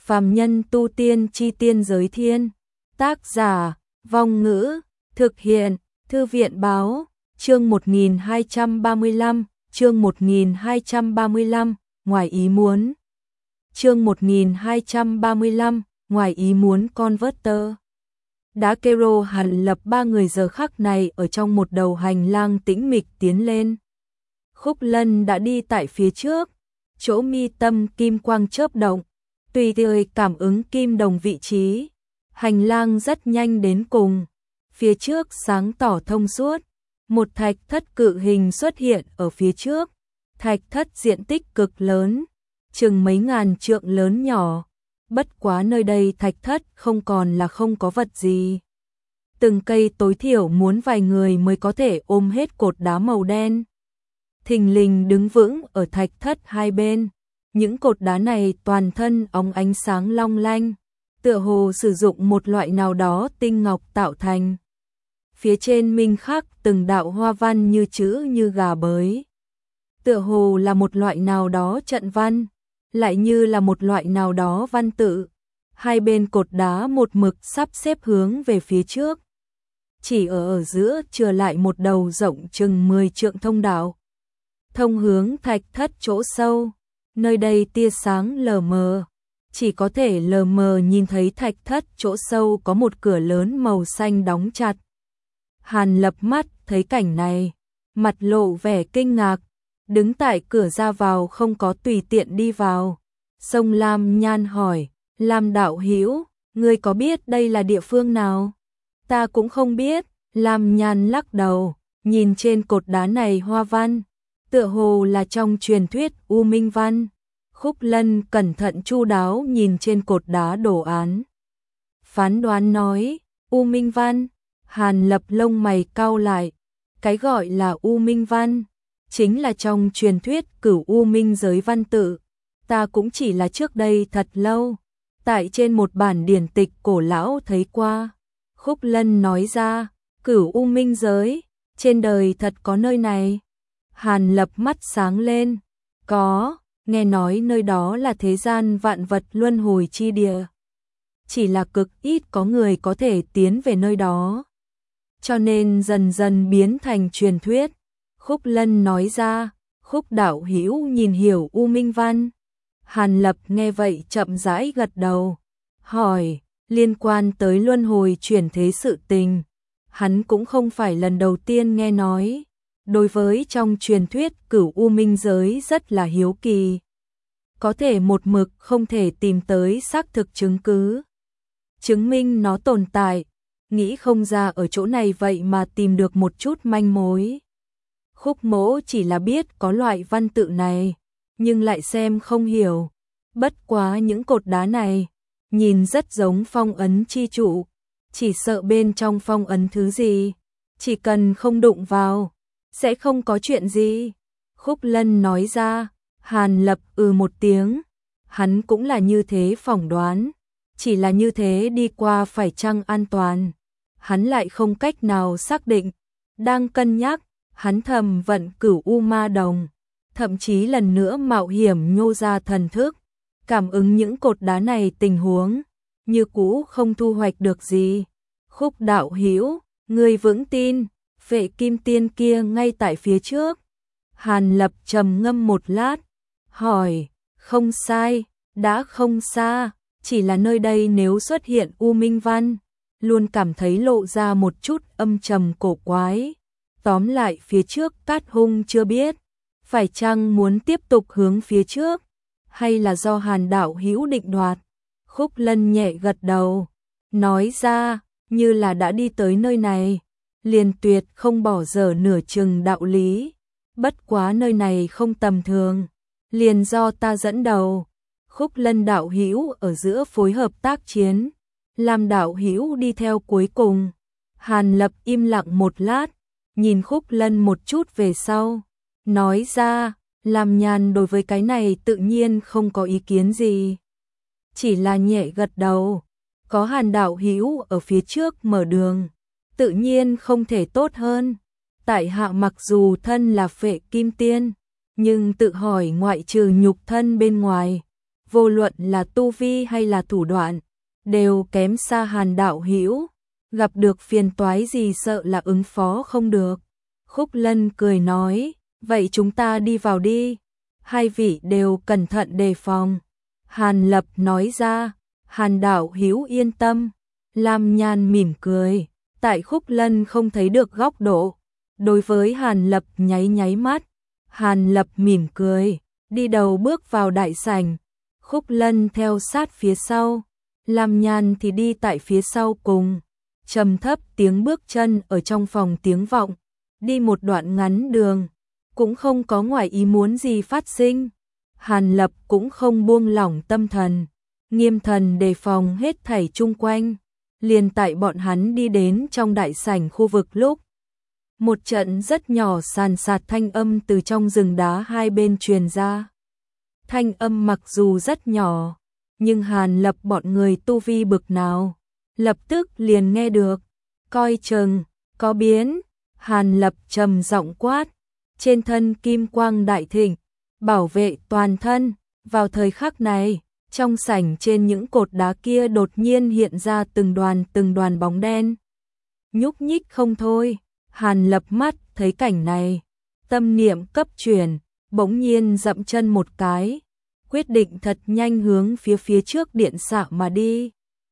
Phàm nhân tu tiên chi tiên giới thiên. Tác giả, Vong Ngữ, thực hiện, Thư viện báo, chương 1235, chương 1235, ngoài ý muốn. Chương 1235, ngoài ý muốn Converter. Đá Kero Hàn Lập ba người giờ khắc này ở trong một đầu hành lang tĩnh mịch tiến lên. Khúc Lân đã đi tại phía trước, chỗ mi tâm kim quang chớp động, tùy thời cảm ứng kim đồng vị trí. Hành lang rất nhanh đến cùng, phía trước sáng tỏ thông suốt, một thạch thất cự hình xuất hiện ở phía trước. Thạch thất diện tích cực lớn, chừng mấy ngàn trượng lớn nhỏ, bất quá nơi đây thạch thất không còn là không có vật gì. Từng cây tối thiểu muốn vài người mới có thể ôm hết cột đá màu đen. Thình lình đứng vững ở thạch thất hai bên, những cột đá này toàn thân óng ánh sáng long lanh, tựa hồ sử dụng một loại nào đó tinh ngọc tạo thành. Phía trên minh khắc từng đạo hoa văn như chữ như gà bới. Tựa hồ là một loại nào đó trận văn, lại như là một loại nào đó văn tự. Hai bên cột đá một mực sắp xếp hướng về phía trước. Chỉ ở giữa chừa lại một đầu rộng chừng 10 trượng thông đạo, thông hướng thạch thất chỗ sâu. Nơi đây tia sáng lờ mờ, chỉ có thể lờ mờ nhìn thấy thạch thất chỗ sâu có một cửa lớn màu xanh đóng chặt. Hàn Lập mắt thấy cảnh này, mặt lộ vẻ kinh ngạc, đứng tại cửa ra vào không có tùy tiện đi vào. Sông Lam Nhan hỏi, Lam đạo hữu, ngươi có biết đây là địa phương nào? Ta cũng không biết. Lam Nhan lắc đầu, nhìn trên cột đá này hoa văn, tựa hồ là trong truyền thuyết U Minh Văn. Khúc Lân cẩn thận chu đáo nhìn trên cột đá đồ án, phán đoán nói, U Minh Văn. Hàn Lập lông mày cau lại, cái gọi là U Minh Văn chính là trong truyền thuyết Cửu U Minh giới văn tự. Ta cũng chỉ là trước đây thật lâu, tại trên một bản điển tịch cổ lão thấy qua. Khúc Lân nói ra, Cửu U Minh giới, trên đời thật có nơi này? Hàn Lập mắt sáng lên, có, nghe nói nơi đó là thế gian vạn vật luân hồi chi địa. Chỉ là cực ít có người có thể tiến về nơi đó, cho nên dần dần biến thành truyền thuyết. Khúc Lân nói ra, Khúc đạo hữu nhìn hiểu U Minh Văn. Hàn Lập nghe vậy chậm rãi gật đầu, hỏi, liên quan tới luân hồi chuyển thế sự tình, hắn cũng không phải lần đầu tiên nghe nói. Đối với trong truyền thuyết Cửu U Minh giới rất là hiếu kỳ, có thể một mực không thể tìm tới xác thực chứng cứ chứng minh nó tồn tại, nghĩ không ra ở chỗ này vậy mà tìm được một chút manh mối. Khúc Mỗ chỉ là biết có loại văn tự này, nhưng lại xem không hiểu. Bất quá những cột đá này nhìn rất giống phong ấn chi trụ, chỉ sợ bên trong phong ấn thứ gì, chỉ cần không đụng vào sẽ không có chuyện gì. Khúc Lân nói ra. Hàn Lập một tiếng, hắn cũng là như thế phỏng đoán, chỉ là như thế đi qua phải chăng an toàn, hắn lại không cách nào xác định. Đang cân nhắc, hắn thầm vận Cửu U Ma Đồng, thậm chí lần nữa mạo hiểm nhô ra thần thức, cảm ứng những cột đá này tình huống, như cũ không thu hoạch được gì. Khúc đạo hữu, người vững tin, Phệ Kim Tiên kia ngay tại phía trước. Hàn Lập trầm ngâm một lát, hỏi, không sai, đã không xa, chỉ là nơi đây nếu xuất hiện U Minh Văn, luôn cảm thấy lộ ra một chút âm trầm cổ quái. Tóm lại phía trước Cát Hung chưa biết, phải chăng muốn tiếp tục hướng phía trước, hay là do Hàn đạo hữu định đoạt. Khúc Lân nhẹ gật đầu, nói ra, như là đã đi tới nơi này, liền tuyệt không bỏ dở nửa chừng đạo lý. Bất quá nơi này không tầm thường, liền do ta dẫn đầu. Khúc Lân đạo hữu ở giữa phối hợp tác chiến, Lam đạo hữu đi theo cuối cùng. Hàn Lập im lặng một lát, nhìn Khúc Lân một chút về sau, nói ra, Lam Nhan đối với cái này tự nhiên không có ý kiến gì, chỉ là nhẹ gật đầu. Có Hàn đạo hữu ở phía trước mở đường, tự nhiên không thể tốt hơn. Tại hạ mặc dù thân là Phệ Kim Tiên, nhưng tự hỏi ngoại trừ nhục thân bên ngoài, vô luận là tu vi hay là thủ đoạn, đều kém xa Hàn đạo hữu, gặp được phiền toái gì sợ là ứng phó không được. Khúc Lân cười nói, vậy chúng ta đi vào đi, hai vị đều cẩn thận đề phòng. Hàn Lập nói ra, Hàn đạo hữu yên tâm. Lam Nhan mỉm cười, tại Khúc Lân không thấy được góc độ, đối với Hàn Lập nháy nháy mắt. Hàn Lập mỉm cười, đi đầu bước vào đại sảnh, Khúc Lân theo sát phía sau, Lam Nhan thì đi tại phía sau cùng. Trầm thấp tiếng bước chân ở trong phòng tiếng vọng, đi một đoạn ngắn đường, cũng không có ngoài ý muốn gì phát sinh. Hàn Lập cũng không buông lỏng tâm thần, nghiêm thần đề phòng hết thảy chung quanh. Liền tại bọn hắn đi đến trong đại sảnh khu vực lúc, một trận rất nhỏ sàn sạt thanh âm từ trong rừng đá hai bên truyền ra. Thanh âm mặc dù rất nhỏ, nhưng Hàn Lập bọn người tu vi bực nào, lập tức liền nghe được. Coi chừng, có biến. Hàn Lập trầm giọng quát, trên thân kim quang đại thịnh, bảo vệ toàn thân. Vào thời khắc này, trong sảnh trên những cột đá kia đột nhiên hiện ra từng đoàn bóng đen. Nhúc nhích không thôi, Hàn Lập mắt thấy cảnh này, tâm niệm cấp chuyển, bỗng nhiên dậm chân một cái, quyết định thật nhanh hướng phía trước điện xạ mà đi.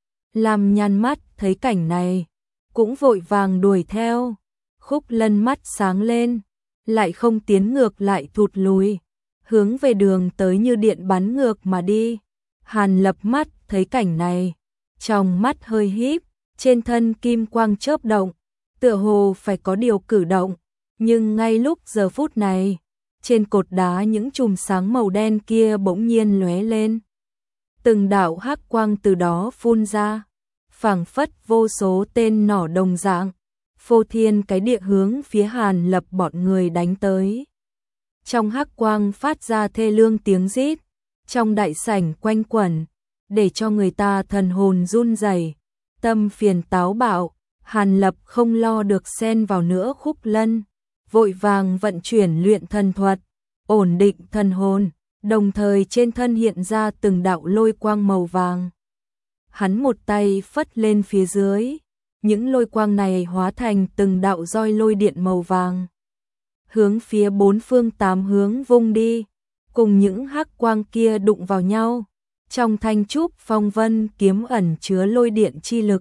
Lam Nhan mắt thấy cảnh này, cũng vội vàng đuổi theo. Khúc Lân mắt sáng lên, lại không tiến ngược lại thụt lùi, hướng về đường tới như điện bắn ngược mà đi. Hàn Lập mắt thấy cảnh này, trong mắt hơi híp, trên thân kim quang chớp động, tựa hồ phải có điều cử động, nhưng ngay lúc giờ phút này, trên cột đá những chùm sáng màu đen kia bỗng nhiên lóe lên. Từng đạo hắc quang từ đó phun ra, phảng phất vô số tên nỏ đồng dạng, phô thiên cái địa hướng phía Hàn Lập bọn người đánh tới. Trong hắc quang phát ra thê lương tiếng rít, trong đại sảnh quanh quẩn, để cho người ta thần hồn run rẩy, tâm phiền táo bạo. Hàn Lập không lo được xen vào nữa. Khúc Lân vội vàng vận chuyển luyện thần thuật, ổn định thần hồn, đồng thời trên thân hiện ra từng đạo lôi quang màu vàng. Hắn một tay phất lên phía dưới, những lôi quang này hóa thành từng đạo roi lôi điện màu vàng, hướng phía bốn phương tám hướng vung đi, cùng những hắc quang kia đụng vào nhau. Trong thanh trúc phong vân kiếm ẩn chứa lôi điện chi lực,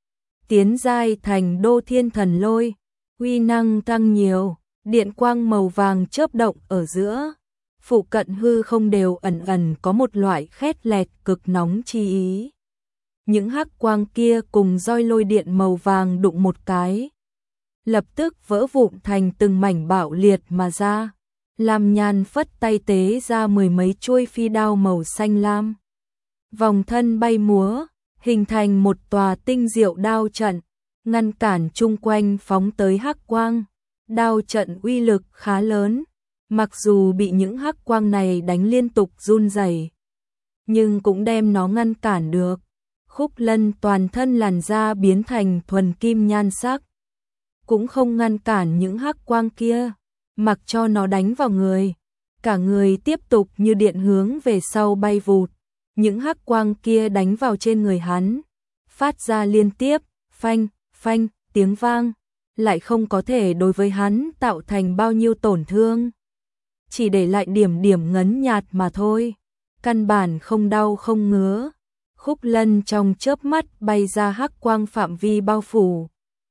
tiến giai thành Đô Thiên Thần Lôi, uy năng tăng nhiều, điện quang màu vàng chớp động ở giữa, phụ cận hư không đều ẩn ẩn có một loại khét lẹt cực nóng chi ý. Những hắc quang kia cùng roi lôi điện màu vàng đụng một cái, lập tức vỡ vụn thành từng mảnh bạo liệt mà ra. Lam Nhan phất tay tế ra mười mấy chuôi phi đao màu xanh lam, vòng thân bay múa, hình thành một tòa tinh diệu đao trận, ngăn cản chung quanh phóng tới hắc quang. Đao trận uy lực khá lớn, mặc dù bị những hắc quang này đánh liên tục run rẩy, nhưng cũng đem nó ngăn cản được. Khúc Lân toàn thân làn da biến thành thuần kim nhan sắc, cũng không ngăn cản những hắc quang kia, mặc cho nó đánh vào người, cả người tiếp tục như điện hướng về sau bay vụt. Những hắc quang kia đánh vào trên người hắn, phát ra liên tiếp phanh phanh tiếng vang, lại không có thể đối với hắn tạo thành bao nhiêu tổn thương, chỉ để lại điểm điểm ngấn nhạt mà thôi, căn bản không đau không ngứa. Khúc Lân trong chớp mắt bay ra hắc quang phạm vi bao phủ,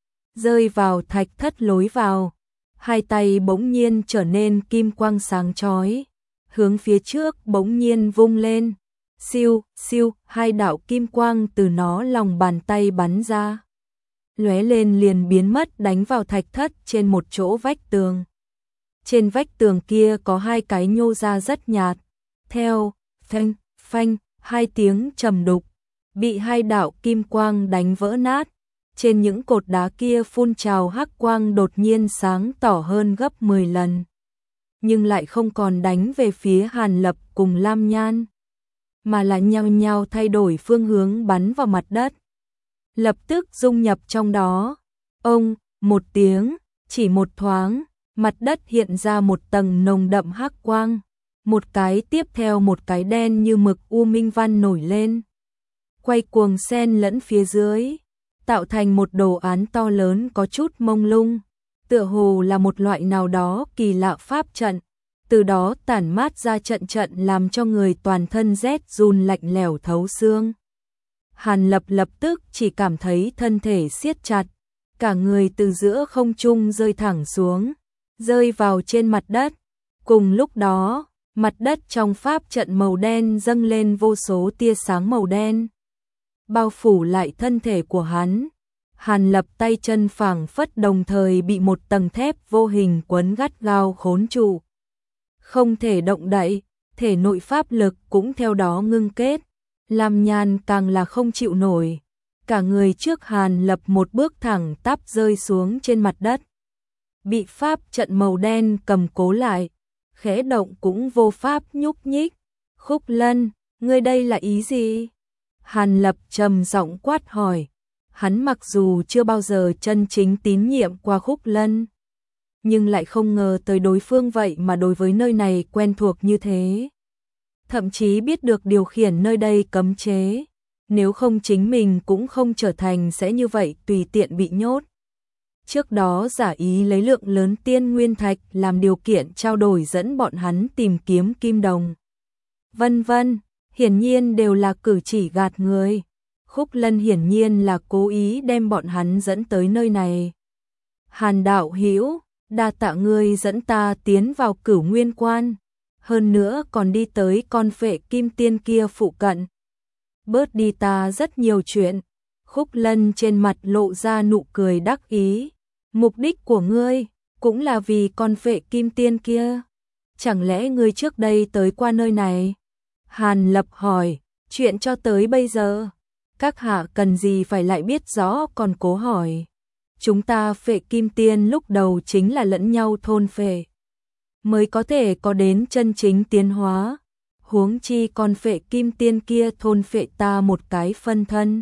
rơi vào thạch thất lối vào, hai tay bỗng nhiên trở nên kim quang sáng chói, hướng phía trước bỗng nhiên vung lên. Siêu, siêu, hai đạo kim quang từ nó lòng bàn tay bắn ra, lóe lên liền biến mất, đánh vào thạch thất trên một chỗ vách tường. Trên vách tường kia có hai cái nhô ra rất nhạt, theo phanh phanh hai tiếng trầm đục, bị hai đạo kim quang đánh vỡ nát. Trên những cột đá kia phun trào hắc quang đột nhiên sáng tỏ hơn gấp 10 lần, nhưng lại không còn đánh về phía Hàn Lập cùng Lam Nhan, mà là nhao nhao thay đổi phương hướng bắn vào mặt đất, lập tức dung nhập trong đó. Ông, một tiếng, chỉ một thoáng, mặt đất hiện ra một tầng nồng đậm hắc quang, một cái tiếp theo một cái đen như mực u minh văn nổi lên, quay cuồng xen lẫn phía dưới, tạo thành một đồ án to lớn có chút mông lung, tựa hồ là một loại nào đó kỳ lạ pháp trận, từ đó tản mát ra trận trận làm cho người toàn thân rét run lạnh lẽo thấu xương. Hàn Lập lập tức chỉ cảm thấy thân thể siết chặt, cả người từ giữa không trung rơi thẳng xuống, rơi vào trên mặt đất. Cùng lúc đó, mặt đất trong pháp trận màu đen dâng lên vô số tia sáng màu đen, bao phủ lại thân thể của hắn. Hàn Lập tay chân phảng phất đồng thời bị một tầng thép vô hình quấn gắt gao khốn trụ, không thể động đậy, thể nội pháp lực cũng theo đó ngưng kết. Lam Nhan càng là không chịu nổi, cả người trước Hàn Lập một bước thẳng tắp rơi xuống trên mặt đất, bị pháp trận màu đen cầm cố lại, khẽ động cũng vô pháp nhúc nhích. Khúc Lân, ngươi đây là ý gì? Hàn Lập trầm giọng quát hỏi. Hắn mặc dù chưa bao giờ chân chính tín nhiệm qua Khúc Lân, nhưng lại không ngờ tới đối phương vậy mà đối với nơi này quen thuộc như thế. Thậm chí biết được điều khiển nơi đây cấm chế, nếu không chính mình cũng không trở thành sẽ như vậy tùy tiện bị nhốt. Trước đó giả ý lấy lượng lớn tiên nguyên thạch làm điều kiện trao đổi dẫn bọn hắn tìm kiếm kim đồng, vân vân, hiển nhiên đều là cử chỉ gạt người. Khúc Lân hiển nhiên là cố ý đem bọn hắn dẫn tới nơi này. Hàn đạo hữu, đa tạ ngươi dẫn ta tiến vào Cửu Nguyên Quan, hơn nữa còn đi tới con phệ kim tiên kia phụ cận. Bớt đi ta rất nhiều chuyện. Khúc Lân trên mặt lộ ra nụ cười đắc ý. Mục đích của ngươi cũng là vì con phệ kim tiên kia. Chẳng lẽ ngươi trước đây tới qua nơi này? Hàn Lập hỏi, chuyện cho tới bây giờ, các hạ cần gì phải lại biết rõ còn cố hỏi. Chúng ta phệ kim tiên lúc đầu chính là lẫn nhau thôn phệ, mới có thể có đến chân chính tiến hóa. Huống chi con phệ kim tiên kia thôn phệ ta một cái phân thân,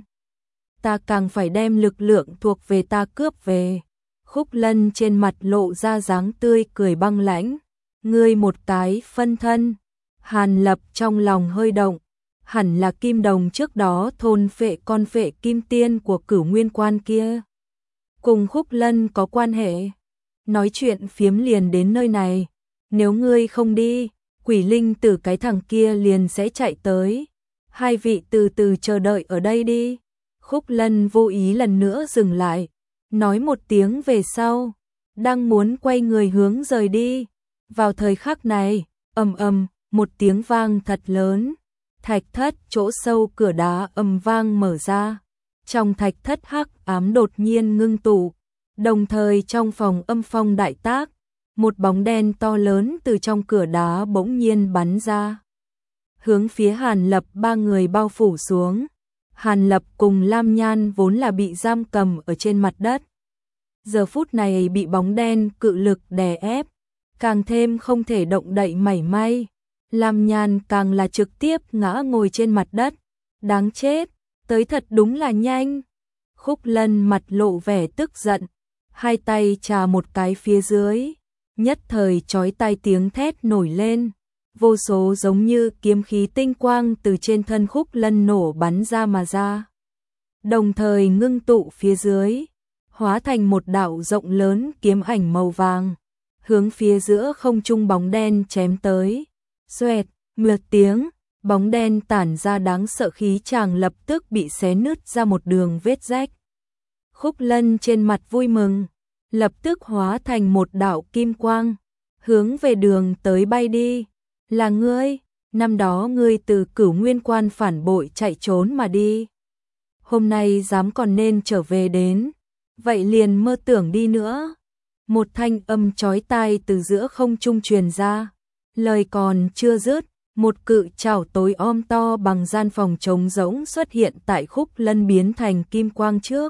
ta càng phải đem lực lượng thuộc về ta cướp về. Khúc Lân trên mặt lộ ra dáng tươi cười băng lãnh. Ngươi một cái phân thân? Hàn Lập trong lòng hơi động, hẳn là kim đồng trước đó thôn phệ con phệ kim tiên của Cửu Nguyên Quan kia, cùng Khúc Lân có quan hệ. Nói chuyện phiếm liền đến nơi này, nếu ngươi không đi, quỷ linh tử cái thằng kia liền sẽ chạy tới. Hai vị từ từ chờ đợi ở đây đi. Khúc Lân vô ý lần nữa dừng lại, nói một tiếng về sau, đang muốn quay người hướng rời đi. Vào thời khắc này, ầm ầm, một tiếng vang thật lớn, thạch thất chỗ sâu cửa đá ầm vang mở ra. Trong thạch thất hắc ám đột nhiên ngưng tụ, đồng thời trong phòng âm phong đại tác, một bóng đen to lớn từ trong cửa đá bỗng nhiên bắn ra, hướng phía Hàn Lập ba người bao phủ xuống. Hàn Lập cùng Lam Nhan vốn là bị giam cầm ở trên mặt đất, giờ phút này bị bóng đen cự lực đè ép, càng thêm không thể động đậy mảy may. Lam Nhan càng là trực tiếp ngã ngồi trên mặt đất. Đáng chết, tới thật đúng là nhanh. Khúc Lân mặt lộ vẻ tức giận, hai tay chà một cái phía dưới, nhất thời chói tai tiếng thét nổi lên, vô số giống như kiếm khí tinh quang từ trên thân Khúc Lân nổ bắn ra mà ra, đồng thời ngưng tụ phía dưới, hóa thành một đạo rộng lớn kiếm ảnh màu vàng, hướng phía giữa không trung bóng đen chém tới. Xoẹt, mượt tiếng, bóng đen tản ra đáng sợ khí chàng lập tức bị xé nứt ra một đường vết rách. Khúc Lân trên mặt vui mừng, lập tức hóa thành một đạo kim quang, hướng về đường tới bay đi. Là ngươi, năm đó ngươi từ Cửu Nguyên Quan phản bội chạy trốn mà đi, hôm nay dám còn nên trở về đến, vậy liền mơ tưởng đi nữa. Một thanh âm chói tai từ giữa không trung truyền ra, lời còn chưa dứt, một cự trảo tối om to bằng gian phòng trống rỗng xuất hiện tại Khúc Lân biến thành kim quang trước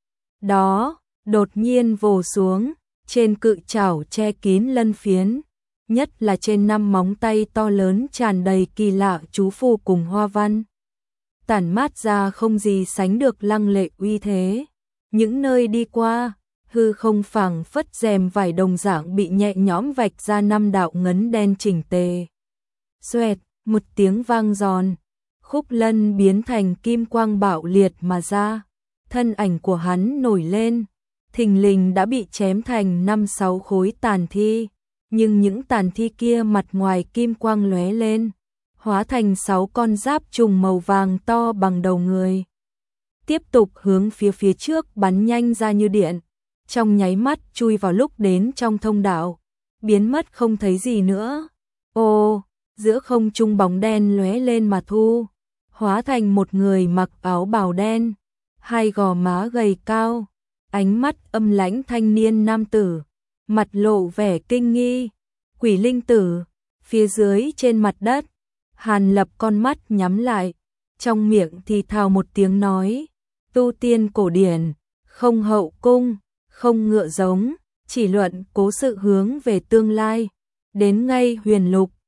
đó, đột nhiên vồ xuống. Trên cự trảo che kín lân phiến, nhất là trên 5 móng tay to lớn tràn đầy kỳ lạ chú phù cùng hoa văn, tản mát ra không gì sánh được lăng lệ uy thế. Những nơi đi qua, hư không phảng phất rèm vải đồng dạng bị nhẹ nhõm vạch ra 5 đạo ngấn đen chỉnh tề. Xoẹt, một tiếng vang giòn, khúc lân biến thành kim quang bạo liệt mà ra, thân ảnh của hắn nổi lên, thình lình đã bị chém thành 5-6 khối tàn thi, nhưng những tàn thi kia mặt ngoài kim quang lóe lên, hóa thành 6 con giáp trùng màu vàng to bằng đầu người. Tiếp tục hướng phía trước bắn nhanh ra như điện, trong nháy mắt chui vào lúc đến trong thông đạo, biến mất không thấy gì nữa. Ô, giữa không trung bóng đen lóe lên mà thu, hóa thành một người mặc áo bào đen, hai gò má gầy cao, ánh mắt âm lãnh thanh niên nam tử, mặt lộ vẻ kinh nghi. Quỷ linh tử, phía dưới trên mặt đất, Hàn Lập con mắt nhắm lại, trong miệng thì thào một tiếng nói, tu tiên cổ điển, không hậu cung, không ngựa giống, chỉ luận cố sự hướng về tương lai, đến ngay huyền lục,